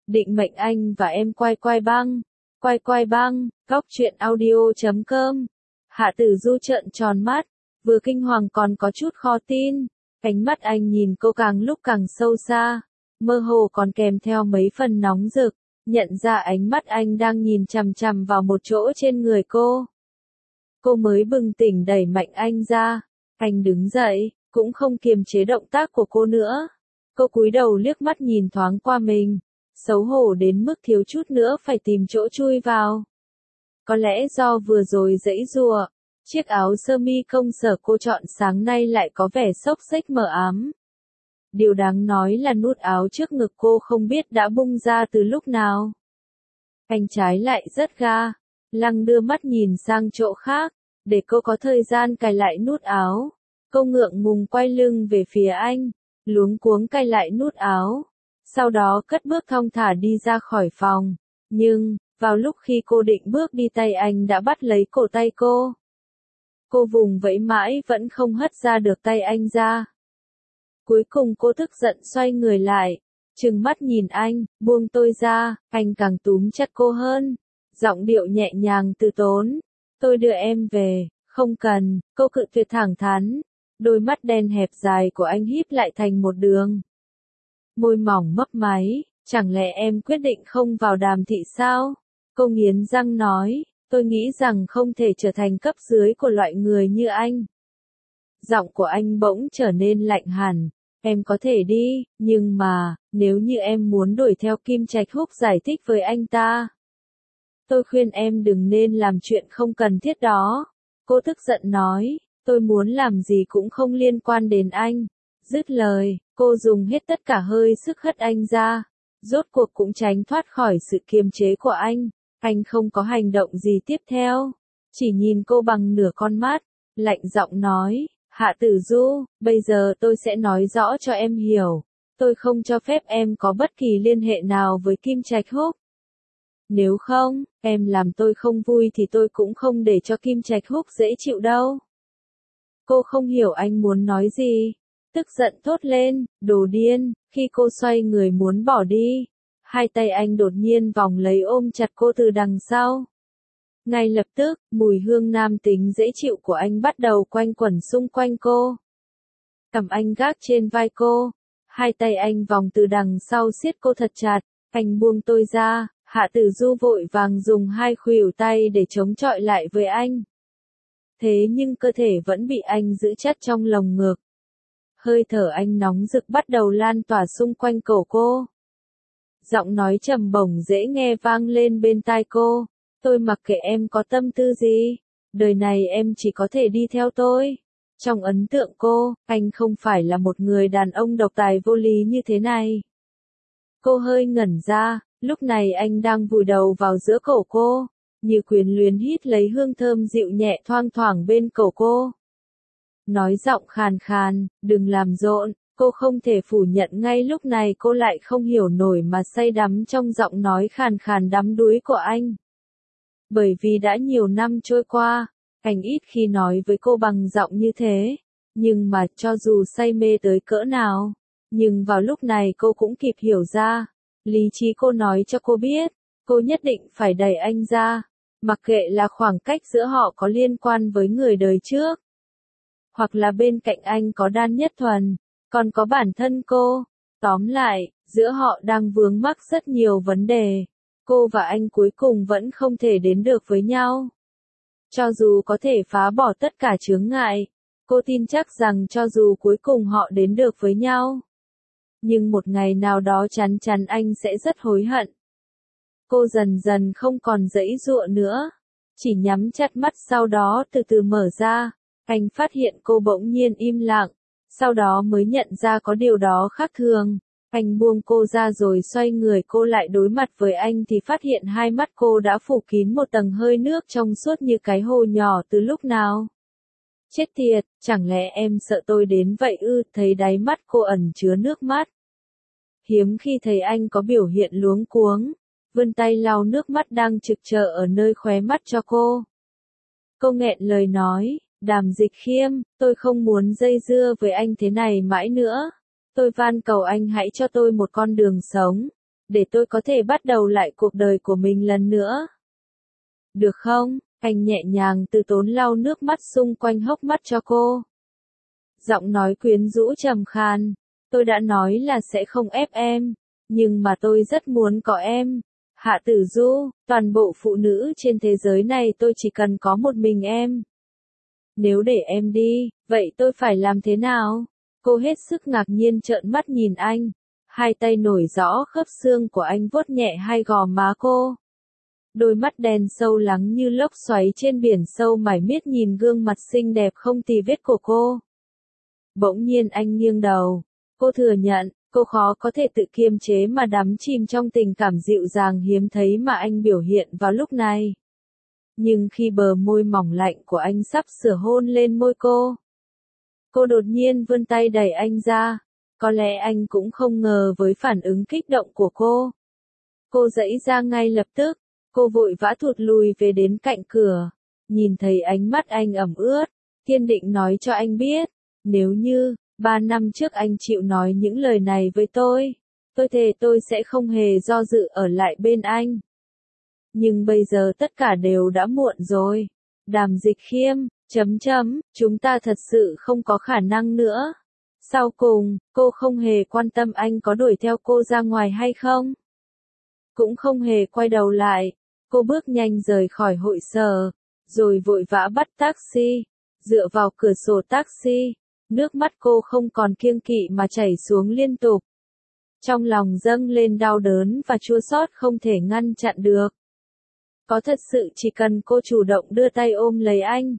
Định mệnh anh và em quay quay băng. Quay quay băng, góc truyện audio.com. Hạ Tử Du trợn tròn mắt, vừa kinh hoàng còn có chút khó tin. Ánh mắt anh nhìn cô càng lúc càng sâu xa, mơ hồ còn kèm theo mấy phần nóng rực, nhận ra ánh mắt anh đang nhìn chằm chằm vào một chỗ trên người cô. Cô mới bừng tỉnh đẩy mạnh anh ra, anh đứng dậy, cũng không kiềm chế động tác của cô nữa. Cô cúi đầu liếc mắt nhìn thoáng qua mình, xấu hổ đến mức thiếu chút nữa phải tìm chỗ chui vào. Có lẽ do vừa rồi giãy giụa, chiếc áo sơ mi công sở cô chọn sáng nay lại có vẻ xốc xếch mờ ám. Điều đáng nói là nút áo trước ngực cô không biết đã bung ra từ lúc nào. Anh trái lại rất ga, lăng đưa mắt nhìn sang chỗ khác, để cô có thời gian cài lại nút áo. Cô ngượng ngùng quay lưng về phía anh, luống cuống cài lại nút áo, sau đó cất bước thong thả đi ra khỏi phòng. Nhưng, vào lúc khi cô định bước đi tay anh đã bắt lấy cổ tay cô. Cô vùng vẫy mãi vẫn không hất ra được tay anh ra. Cuối cùng cô tức giận xoay người lại, trừng mắt nhìn anh, buông tôi ra, anh càng túm chặt cô hơn. Giọng điệu nhẹ nhàng từ tốn, tôi đưa em về, không cần, cô cự tuyệt thẳng thắn. Đôi mắt đen hẹp dài của anh híp lại thành một đường. Môi mỏng mấp máy, chẳng lẽ em quyết định không vào Đàm thị sao? Cô nghiến răng nói, tôi nghĩ rằng không thể trở thành cấp dưới của loại người như anh. Giọng của anh bỗng trở nên lạnh hẳn, em có thể đi, nhưng mà, nếu như em muốn đuổi theo Kim Trạch Húc giải thích với anh ta. Tôi khuyên em đừng nên làm chuyện không cần thiết đó. Cô tức giận nói, tôi muốn làm gì cũng không liên quan đến anh. Dứt lời, cô dùng hết tất cả hơi sức hất anh ra. Rốt cuộc cũng tránh thoát khỏi sự kiềm chế của anh. Anh không có hành động gì tiếp theo, chỉ nhìn cô bằng nửa con mắt, lạnh giọng nói, Hạ Tử Du, bây giờ tôi sẽ nói rõ cho em hiểu, tôi không cho phép em có bất kỳ liên hệ nào với Kim Trạch Húc. Nếu không, em làm tôi không vui thì tôi cũng không để cho Kim Trạch Húc dễ chịu đâu. Cô không hiểu anh muốn nói gì, tức giận thốt lên, đồ điên. Khi cô xoay người muốn bỏ đi, hai tay anh đột nhiên vòng lấy ôm chặt cô từ đằng sau. Ngay lập tức, mùi hương nam tính dễ chịu của anh bắt đầu quanh quẩn xung quanh cô. Cầm anh gác trên vai cô, hai tay anh vòng từ đằng sau siết cô thật chặt, anh buông tôi ra. Hạ Tử Du vội vàng dùng hai khuỷu tay để chống chọi lại với anh. Thế nhưng cơ thể vẫn bị anh giữ chặt trong lồng ngực. Hơi thở anh nóng rực bắt đầu lan tỏa xung quanh cổ cô. Giọng nói trầm bổng dễ nghe vang lên bên tai cô. Tôi mặc kệ em có tâm tư gì. Đời này em chỉ có thể đi theo tôi. Trong ấn tượng cô, anh không phải là một người đàn ông độc tài vô lý như thế này. Cô hơi ngẩn ra, lúc này anh đang vùi đầu vào giữa cổ cô, như quyến luyến hít lấy hương thơm dịu nhẹ thoang thoảng bên cổ cô. Nói giọng khàn khàn, đừng làm rộn. Cô không thể phủ nhận ngay lúc này cô lại không hiểu nổi mà say đắm trong giọng nói khàn khàn đắm đuối của anh. Bởi vì đã nhiều năm trôi qua, anh ít khi nói với cô bằng giọng như thế. Nhưng mà cho dù say mê tới cỡ nào, nhưng vào lúc này cô cũng kịp hiểu ra. Lý trí cô nói cho cô biết, cô nhất định phải đẩy anh ra. Mặc kệ là khoảng cách giữa họ có liên quan với người đời trước, hoặc là bên cạnh anh có Đan Nhất Thuần, còn có bản thân cô. Tóm lại, giữa họ đang vướng mắc rất nhiều vấn đề. Cô và anh cuối cùng vẫn không thể đến được với nhau. Cho dù có thể phá bỏ tất cả chướng ngại, cô tin chắc rằng cho dù cuối cùng họ đến được với nhau, nhưng một ngày nào đó chắn chắn anh sẽ rất hối hận. Cô dần dần không còn giãy giụa nữa, chỉ nhắm chặt mắt sau đó từ từ mở ra. Anh phát hiện cô bỗng nhiên im lặng, sau đó mới nhận ra có điều đó khác thường. Anh buông cô ra rồi xoay người cô lại đối mặt với anh thì phát hiện hai mắt cô đã phủ kín một tầng hơi nước trong suốt như cái hồ nhỏ từ lúc nào. Chết tiệt, chẳng lẽ em sợ tôi đến vậy ư? Thấy đáy mắt cô ẩn chứa nước mắt. Hiếm khi thấy anh có biểu hiện luống cuống, vươn tay lau nước mắt đang trực chờ ở nơi khóe mắt cho cô. Cô nghẹn lời nói, Đàm Dịch Khiêm, tôi không muốn dây dưa với anh thế này mãi nữa. Tôi van cầu anh hãy cho tôi một con đường sống. để tôi có thể bắt đầu lại cuộc đời của mình lần nữa. Được không? Anh nhẹ nhàng từ tốn lau nước mắt xung quanh hốc mắt cho cô. Giọng nói quyến rũ trầm khan. Tôi đã nói là sẽ không ép em, nhưng mà tôi rất muốn có em. Hạ Tử Du, toàn bộ phụ nữ trên thế giới này tôi chỉ cần có một mình em. Nếu để em đi, vậy tôi phải làm thế nào? Cô hết sức ngạc nhiên trợn mắt nhìn anh. Hai tay nổi rõ khớp xương của anh vuốt nhẹ hai gò má cô. Đôi mắt đen sâu lắng như lốc xoáy trên biển sâu mải miết nhìn gương mặt xinh đẹp không tì vết của cô. Bỗng nhiên anh nghiêng đầu. Cô thừa nhận, cô khó có thể tự kiềm chế mà đắm chìm trong tình cảm dịu dàng hiếm thấy mà anh biểu hiện vào lúc này. Nhưng khi bờ môi mỏng lạnh của anh sắp sửa hôn lên môi cô đột nhiên vươn tay đẩy anh ra. Có lẽ anh cũng không ngờ với phản ứng kích động của cô. Cô giãy ra ngay lập tức. Cô vội vã thụt lùi về đến cạnh cửa. Nhìn thấy ánh mắt anh ẩm ướt, kiên định nói cho anh biết. Nếu như, 3 năm trước anh chịu nói những lời này với tôi thề tôi sẽ không hề do dự ở lại bên anh. Nhưng bây giờ tất cả đều đã muộn rồi. Đàm Dịch Khiêm, chúng ta thật sự không có khả năng nữa. Sau cùng, cô không hề quan tâm anh có đuổi theo cô ra ngoài hay không. Cũng không hề quay đầu lại. Cô bước nhanh rời khỏi hội sở, rồi vội vã bắt taxi. Dựa vào cửa sổ taxi, nước mắt cô không còn kiêng kỵ mà chảy xuống liên tục. Trong lòng dâng lên đau đớn và chua xót không thể ngăn chặn được. Có thật sự chỉ cần cô chủ động đưa tay ôm lấy anh,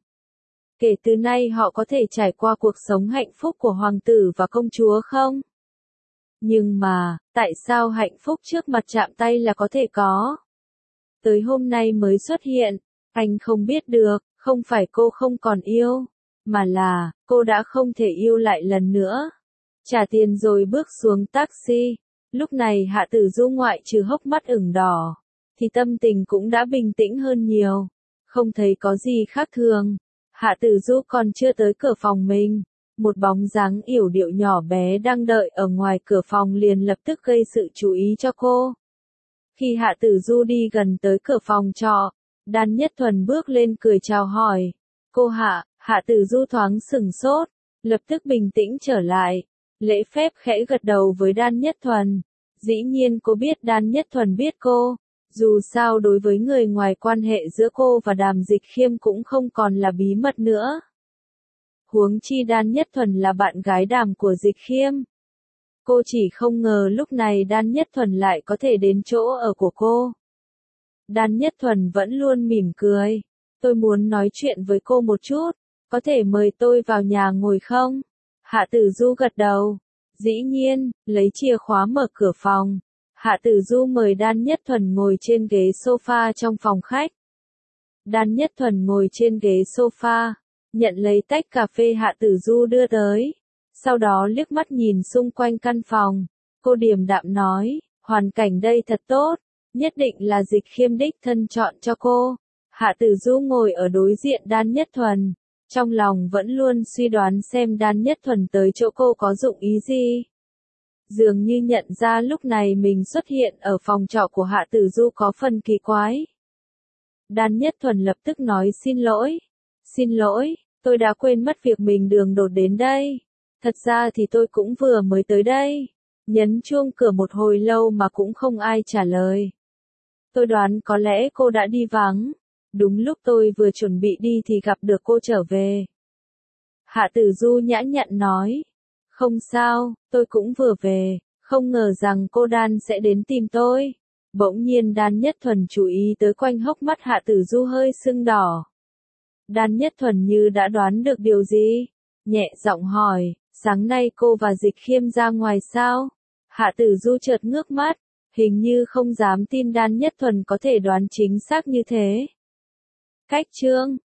kể từ nay họ có thể trải qua cuộc sống hạnh phúc của hoàng tử và công chúa không? Nhưng mà, tại sao hạnh phúc trước mặt chạm tay là có thể có? Tới hôm nay mới xuất hiện, anh không biết được, không phải cô không còn yêu, mà là, cô đã không thể yêu lại lần nữa. Trả tiền rồi bước xuống taxi, lúc này Hạ Tử Du ngoại trừ hốc mắt ửng đỏ, thì tâm tình cũng đã bình tĩnh hơn nhiều, không thấy có gì khác thường. Hạ Tử Du còn chưa tới cửa phòng mình, một bóng dáng yểu điệu nhỏ bé đang đợi ở ngoài cửa phòng liền lập tức gây sự chú ý cho cô. Khi Hạ Tử Du đi gần tới cửa phòng trọ, Đan Nhất Thuần bước lên cười chào hỏi. Cô Hạ, Hạ Tử Du thoáng sửng sốt, lập tức bình tĩnh trở lại, lễ phép khẽ gật đầu với Đan Nhất Thuần. Dĩ nhiên cô biết Đan Nhất Thuần biết cô, dù sao đối với người ngoài quan hệ giữa cô và Đàm Dịch Khiêm cũng không còn là bí mật nữa. Huống chi Đan Nhất Thuần là bạn gái Đàm của Dịch Khiêm. Cô chỉ không ngờ lúc này Đan Nhất Thuần lại có thể đến chỗ ở của cô. Đan Nhất Thuần vẫn luôn mỉm cười. Tôi muốn nói chuyện với cô một chút, có thể mời tôi vào nhà ngồi không? Hạ Tử Du gật đầu. Dĩ nhiên, lấy chìa khóa mở cửa phòng. Hạ Tử Du mời Đan Nhất Thuần ngồi trên ghế sofa trong phòng khách. Đan Nhất Thuần ngồi trên ghế sofa, nhận lấy tách cà phê Hạ Tử Du đưa tới. Sau đó liếc mắt nhìn xung quanh căn phòng, cô điềm đạm nói, hoàn cảnh đây thật tốt, nhất định là Dịch Khiêm đích thân chọn cho cô. Hạ Tử Du ngồi ở đối diện Đan Nhất Thuần, trong lòng vẫn luôn suy đoán xem Đan Nhất Thuần tới chỗ cô có dụng ý gì. Dường như nhận ra lúc này mình xuất hiện ở phòng trọ của Hạ Tử Du có phần kỳ quái. Đan Nhất Thuần lập tức nói xin lỗi, tôi đã quên mất việc mình đường đột đến đây. Thật ra thì tôi cũng vừa mới tới đây. Nhấn chuông cửa một hồi lâu mà cũng không ai trả lời. Tôi đoán có lẽ cô đã đi vắng. Đúng lúc tôi vừa chuẩn bị đi thì gặp được cô trở về. Hạ Tử Du nhã nhặn nói. Không sao, tôi cũng vừa về, không ngờ rằng cô Đan sẽ đến tìm tôi. Bỗng nhiên Đan Nhất Thuần chú ý tới quanh hốc mắt Hạ Tử Du hơi sưng đỏ. Đan Nhất Thuần như đã đoán được điều gì, nhẹ giọng hỏi, sáng nay cô và Dịch Khiêm ra ngoài sao? Hạ Tử Du chợt ngước mắt, hình như không dám tin Đan Nhất Thuần có thể đoán chính xác như thế. Cách chương